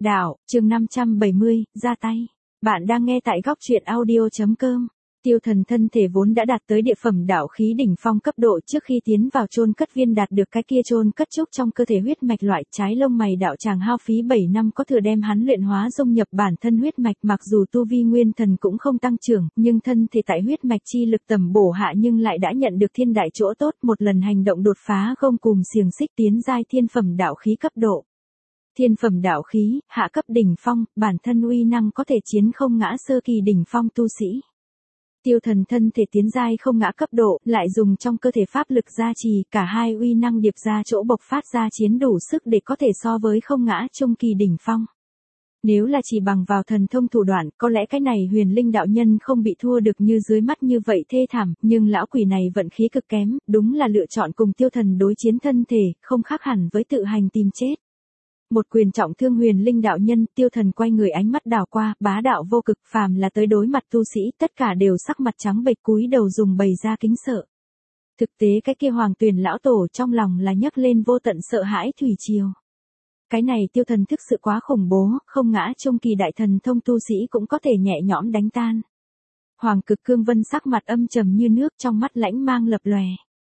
Đạo, chương 570, ra tay. Bạn đang nghe tại góc truyện audio.com. Tiêu thần thân thể vốn đã đạt tới địa phẩm đạo khí đỉnh phong cấp độ trước khi tiến vào chôn cất viên đạt được cái kia chôn cất trúc trong cơ thể huyết mạch loại trái lông mày đạo chàng hao phí 7 năm có thừa đem hắn luyện hóa dung nhập bản thân huyết mạch mặc dù tu vi nguyên thần cũng không tăng trưởng, nhưng thân thể tại huyết mạch chi lực tầm bổ hạ nhưng lại đã nhận được thiên đại chỗ tốt một lần hành động đột phá gông cùm xiềng xích tiến giai thiên phẩm đạo khí cấp độ. Thiên phẩm đạo khí, hạ cấp đỉnh phong, bản thân uy năng có thể chiến không ngã sơ kỳ đỉnh phong tu sĩ. Tiêu thần thân thể tiến giai không ngã cấp độ, lại dùng trong cơ thể pháp lực gia trì, cả hai uy năng điệp ra chỗ bộc phát ra chiến đủ sức để có thể so với không ngã trung kỳ đỉnh phong. Nếu là chỉ bằng vào thần thông thủ đoạn, có lẽ cái này huyền linh đạo nhân không bị thua được như dưới mắt như vậy thê thảm, nhưng lão quỷ này vận khí cực kém, đúng là lựa chọn cùng tiêu thần đối chiến thân thể, không khác hẳn với tự hành tìm chết. Một quyền trọng thương huyền linh đạo nhân, tiêu thần quay người ánh mắt đảo qua, bá đạo vô cực, phàm là tới đối mặt tu sĩ, tất cả đều sắc mặt trắng bệch cúi đầu dùng bày ra kính sợ. Thực tế cái kia Hoàng Tuyền lão tổ trong lòng là nhấc lên vô tận sợ hãi thủy triều. Cái này tiêu thần thực sự quá khủng bố, không ngã trung kỳ đại thần thông tu sĩ cũng có thể nhẹ nhõm đánh tan. Hoàng Cực Cương Vân sắc mặt âm trầm như nước, trong mắt lãnh mang lập lòe.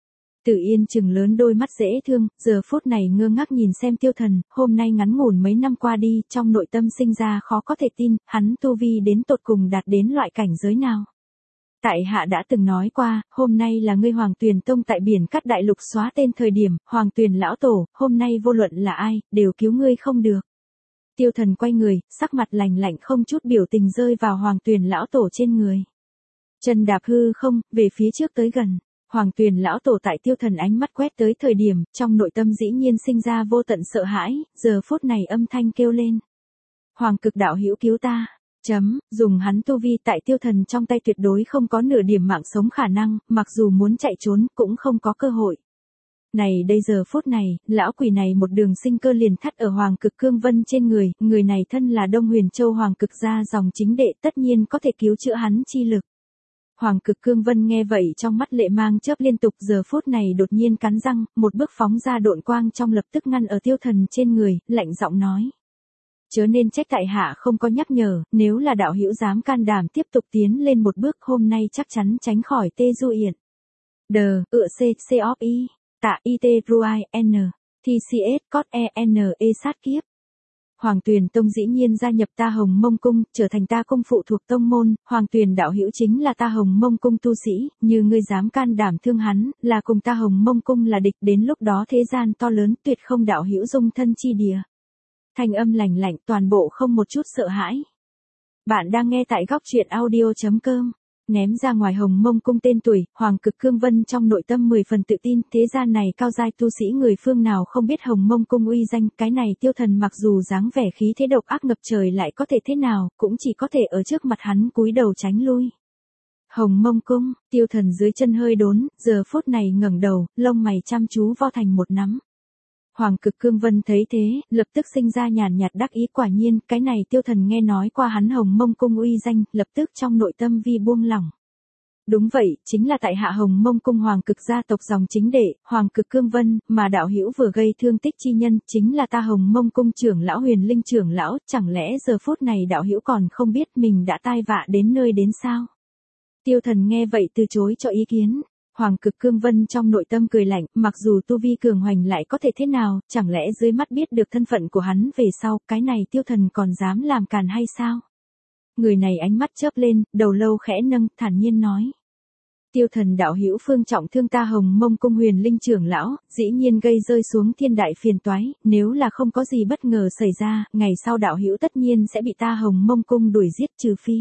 Tử Yên chừng lớn đôi mắt dễ thương, giờ phút này ngơ ngác nhìn xem tiêu thần, hôm nay ngắn ngủn mấy năm qua đi, trong nội tâm sinh ra khó có thể tin, hắn tu vi đến tột cùng đạt đến loại cảnh giới nào. Tại hạ đã từng nói qua, hôm nay là ngươi Hoàng Tuyền Tông tại biển cắt đại lục xóa tên thời điểm, Hoàng Tuyền lão tổ, hôm nay vô luận là ai, đều cứu ngươi không được. Tiêu thần quay người, sắc mặt lạnh lạnh không chút biểu tình rơi vào Hoàng Tuyền lão tổ trên người. Chân đạp hư không, về phía trước tới gần. Hoàng Tuyền lão tổ tại tiêu thần ánh mắt quét tới thời điểm, trong nội tâm dĩ nhiên sinh ra vô tận sợ hãi, giờ phút này âm thanh kêu lên. Hoàng Cực đạo hữu cứu ta, dùng hắn tu vi tại tiêu thần trong tay tuyệt đối không có nửa điểm mạng sống khả năng, mặc dù muốn chạy trốn cũng không có cơ hội. Này đây giờ phút này, lão quỷ này một đường sinh cơ liền thắt ở Hoàng Cực Cương Vân trên người, người này thân là Đông Huyền Châu Hoàng Cực gia dòng chính đệ tất nhiên có thể cứu chữa hắn chi lực. Hoàng Cực Cương Vân nghe vậy trong mắt lệ mang chớp liên tục giờ phút này đột nhiên cắn răng, một bước phóng ra độn quang trong lập tức ngăn ở tiêu thần trên người, lạnh giọng nói. Chớ nên trách tại hạ không có nhắc nhở, nếu là đạo hữu dám can đảm tiếp tục tiến lên một bước hôm nay chắc chắn tránh khỏi tê du yển. C of I, tạ IT Ruai N, TCS Cot E sát kiếp. Hoàng Tuyền Tông dĩ nhiên gia nhập ta Hồng Mông Cung, trở thành ta cung phụ thuộc tông môn, Hoàng Tuyền đạo hữu chính là ta Hồng Mông Cung tu sĩ, như ngươi dám can đảm thương hắn, là cùng ta Hồng Mông Cung là địch, đến lúc đó thế gian to lớn tuyệt không đạo hữu dung thân chi địa. Thanh âm lạnh lạnh toàn bộ không một chút sợ hãi. Bạn đang nghe tại góc truyện audio.com. Ném ra ngoài Hồng Mông Cung tên tuổi, Hoàng Cực Cương Vân trong nội tâm 10 phần tự tin, thế gian này cao giai tu sĩ người phương nào không biết Hồng Mông Cung uy danh, cái này tiêu thần mặc dù dáng vẻ khí thế độc ác ngập trời lại có thể thế nào, cũng chỉ có thể ở trước mặt hắn cúi đầu tránh lui. Hồng Mông Cung, tiêu thần dưới chân hơi đốn, giờ phút này ngẩng đầu, lông mày chăm chú vo thành một nắm. Hoàng Cực Cương Vân thấy thế, lập tức sinh ra nhàn nhạt đắc ý quả nhiên, cái này tiêu thần nghe nói qua hắn Hồng Mông Cung uy danh, lập tức trong nội tâm vi buông lỏng. Đúng vậy, chính là tại hạ Hồng Mông Cung Hoàng Cực gia tộc dòng chính đệ, Hoàng Cực Cương Vân, mà đạo hữu vừa gây thương tích chi nhân, chính là ta Hồng Mông Cung trưởng lão Huyền Linh trưởng lão, chẳng lẽ giờ phút này đạo hữu còn không biết mình đã tai vạ đến nơi đến sao? Tiêu thần nghe vậy từ chối cho ý kiến. Hoàng Cực Cương Vân trong nội tâm cười lạnh, mặc dù tu vi cường hoành lại có thể thế nào, chẳng lẽ dưới mắt biết được thân phận của hắn về sau, cái này tiêu thần còn dám làm càn hay sao? Người này ánh mắt chớp lên, đầu lâu khẽ nâng, thản nhiên nói. Tiêu thần đạo hữu phương trọng thương ta Hồng Mông Cung Huyền Linh trưởng lão, dĩ nhiên gây rơi xuống thiên đại phiền toái, nếu là không có gì bất ngờ xảy ra, ngày sau đạo hữu tất nhiên sẽ bị ta Hồng Mông Cung đuổi giết trừ phi.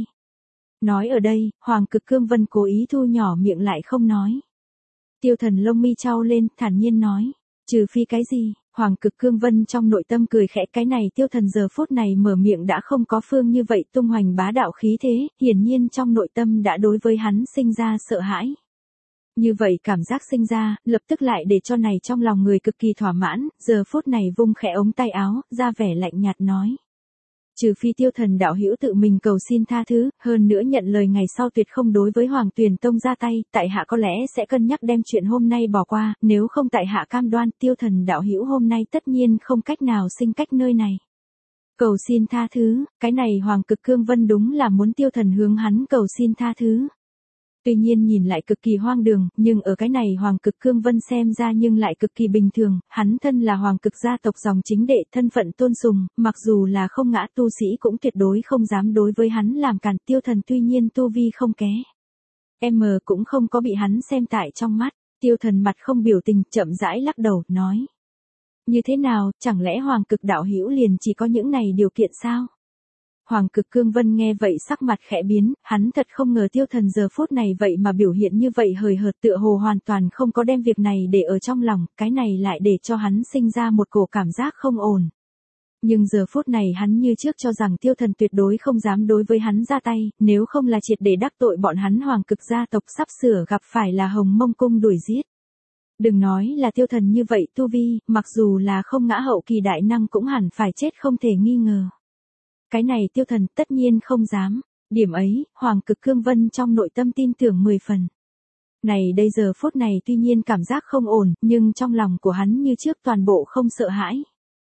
Nói ở đây, Hoàng Cực Cương Vân cố ý thu nhỏ miệng lại không nói. Tiêu thần lông mi chau lên, thản nhiên nói, trừ phi cái gì? Hoàng Cực Cương Vân trong nội tâm cười khẽ, cái này tiêu thần giờ phút này mở miệng đã không có phương như vậy tung hoành bá đạo khí thế, hiển nhiên trong nội tâm đã đối với hắn sinh ra sợ hãi. Như vậy cảm giác sinh ra, lập tức lại để cho này trong lòng người cực kỳ thỏa mãn, giờ phút này vung khẽ ống tay áo, ra vẻ lạnh nhạt nói. Trừ phi tiêu thần đạo hữu tự mình cầu xin tha thứ, hơn nữa nhận lời ngày sau tuyệt không đối với Hoàng Tuyền Tông ra tay, tại hạ có lẽ sẽ cân nhắc đem chuyện hôm nay bỏ qua, nếu không tại hạ cam đoan tiêu thần đạo hữu hôm nay tất nhiên không cách nào sinh cách nơi này. Cầu xin tha thứ, cái này Hoàng Cực Cương Vân đúng là muốn Tiêu Thần hướng hắn cầu xin tha thứ. Tuy nhiên nhìn lại cực kỳ hoang đường, nhưng ở cái này Hoàng Cực Cương Vân xem ra nhưng lại cực kỳ bình thường, hắn thân là Hoàng Cực gia tộc dòng chính đệ, thân phận tôn sùng, mặc dù là không ngã tu sĩ cũng tuyệt đối không dám đối với hắn làm cản. Tiêu Thần tuy nhiên tu vi không ké. Cũng không có bị hắn xem tại trong mắt, Tiêu Thần mặt không biểu tình, chậm rãi lắc đầu, nói. Như thế nào, chẳng lẽ Hoàng Cực đạo hữu liền chỉ có những này điều kiện sao? Hoàng Cực Cương Vân nghe vậy sắc mặt khẽ biến, hắn thật không ngờ Tiêu Thần giờ phút này vậy mà biểu hiện như vậy hời hợt, tựa hồ hoàn toàn không có đem việc này để ở trong lòng, cái này lại để cho hắn sinh ra một cổ cảm giác không ổn. Nhưng giờ phút này hắn như trước cho rằng Tiêu Thần tuyệt đối không dám đối với hắn ra tay, nếu không là triệt để đắc tội bọn hắn Hoàng Cực gia tộc sắp sửa gặp phải là Hồng Mông cung đuổi giết. Đừng nói là Tiêu Thần như vậy tu vi, mặc dù là không ngã hậu kỳ đại năng cũng hẳn phải chết không thể nghi ngờ. Cái này Tiêu Thần tất nhiên không dám, điểm ấy, Hoàng Cực Cương Vân trong nội tâm tin tưởng 10 phần. Này đây giờ phút này tuy nhiên cảm giác không ổn, nhưng trong lòng của hắn như trước toàn bộ không sợ hãi.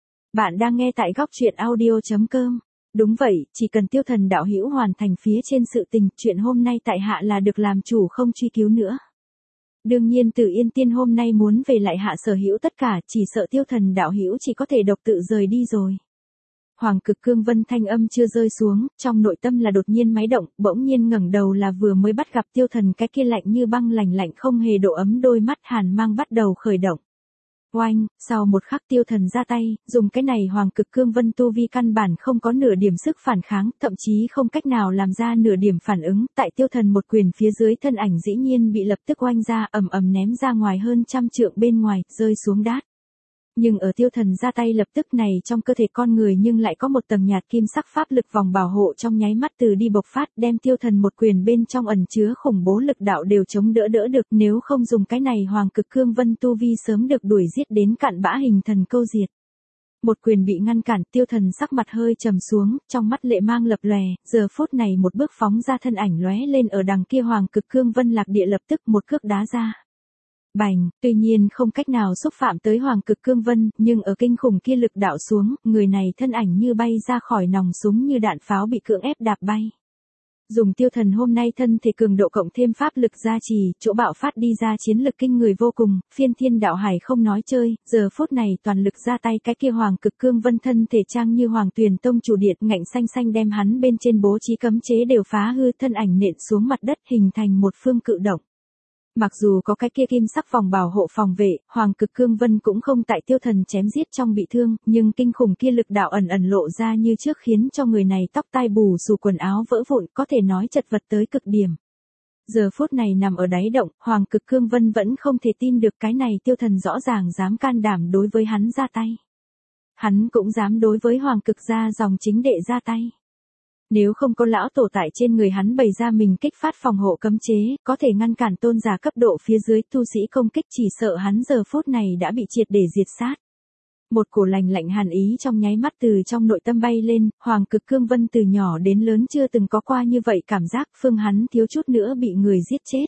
Bạn đang nghe tại góc truyện audio.com. Đúng vậy, chỉ cần Tiêu Thần đạo hữu hoàn thành phía trên sự tình, chuyện hôm nay tại hạ là được làm chủ không truy cứu nữa. Đương nhiên Tử Yên Tiên hôm nay muốn về lại hạ sở hữu tất cả, chỉ sợ Tiêu Thần đạo hữu chỉ có thể độc tự rời đi rồi. Hoàng Cực Cương Vân thanh âm chưa rơi xuống, trong nội tâm là đột nhiên máy động, bỗng nhiên ngẩng đầu là vừa mới bắt gặp Tiêu Thần cái kia lạnh như băng lạnh không hề độ ấm đôi mắt hàn mang bắt đầu khởi động. Oanh, sau một khắc Tiêu Thần ra tay, dùng cái này Hoàng Cực Cương Vân tu vi căn bản không có nửa điểm sức phản kháng, thậm chí không cách nào làm ra nửa điểm phản ứng, tại Tiêu Thần một quyền phía dưới thân ảnh dĩ nhiên bị lập tức oanh ra, ầm ném ra ngoài hơn 100 trượng bên ngoài, rơi xuống đát. Nhưng ở Tiêu Thần ra tay lập tức này trong cơ thể con người nhưng lại có một tầng nhạt kim sắc pháp lực vòng bảo hộ trong nháy mắt từ đi bộc phát, đem Tiêu Thần một quyền bên trong ẩn chứa khủng bố lực đạo đều chống đỡ được, nếu không dùng cái này Hoàng Cực Cương Vân tu vi sớm được đuổi giết đến cạn bã hình thần câu diệt. Một quyền bị ngăn cản, Tiêu Thần sắc mặt hơi trầm xuống, trong mắt lệ mang lập lòe, giờ phút này một bước phóng ra thân ảnh lóe lên ở đằng kia Hoàng Cực Cương Vân lạc địa lập tức một cước đá ra. Bành, tuy nhiên không cách nào xúc phạm tới Hoàng Cực Cương Vân, nhưng ở kinh khủng kia lực đạo xuống, người này thân ảnh như bay ra khỏi nòng súng như đạn pháo bị cưỡng ép đạp bay. Dùng Tiêu Thần hôm nay thân thể cường độ cộng thêm pháp lực gia trì, chỗ bạo phát đi ra chiến lực kinh người vô cùng, phiên thiên đạo hải không nói chơi, giờ phút này toàn lực ra tay cái kia Hoàng Cực Cương Vân thân thể trang như Hoàng Tuyền Tông chủ điện ngạnh xanh đem hắn bên trên bố trí cấm chế đều phá hư, thân ảnh nện xuống mặt đất hình thành một phương cự động. Mặc dù có cái kia kim sắc vòng bảo hộ phòng vệ, Hoàng Cực Cương Vân cũng không tại Tiêu Thần chém giết trong bị thương, nhưng kinh khủng kia lực đạo ẩn lộ ra như trước khiến cho người này tóc tai bù xù quần áo vỡ vụn, có thể nói chật vật tới cực điểm. Giờ phút này nằm ở đáy động, Hoàng Cực Cương Vân vẫn không thể tin được cái này Tiêu Thần rõ ràng dám can đảm đối với hắn ra tay. Hắn cũng dám đối với Hoàng Cực gia dòng chính đệ ra tay. Nếu không có lão tổ tại trên người hắn bày ra mình kích phát phòng hộ cấm chế, có thể ngăn cản tôn giả cấp độ phía dưới tu sĩ công kích, chỉ sợ hắn giờ phút này đã bị triệt để diệt sát. Một cổ lạnh hàn ý trong nháy mắt từ trong nội tâm bay lên, Hoàng Cực Cương Vân từ nhỏ đến lớn chưa từng có qua như vậy cảm giác, phương hắn thiếu chút nữa bị người giết chết.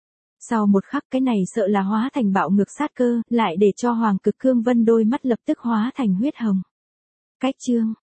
Sau một khắc cái này sợ là hóa thành bạo ngược sát cơ, lại để cho Hoàng Cực Cương Vân đôi mắt lập tức hóa thành huyết hồng. Cách chương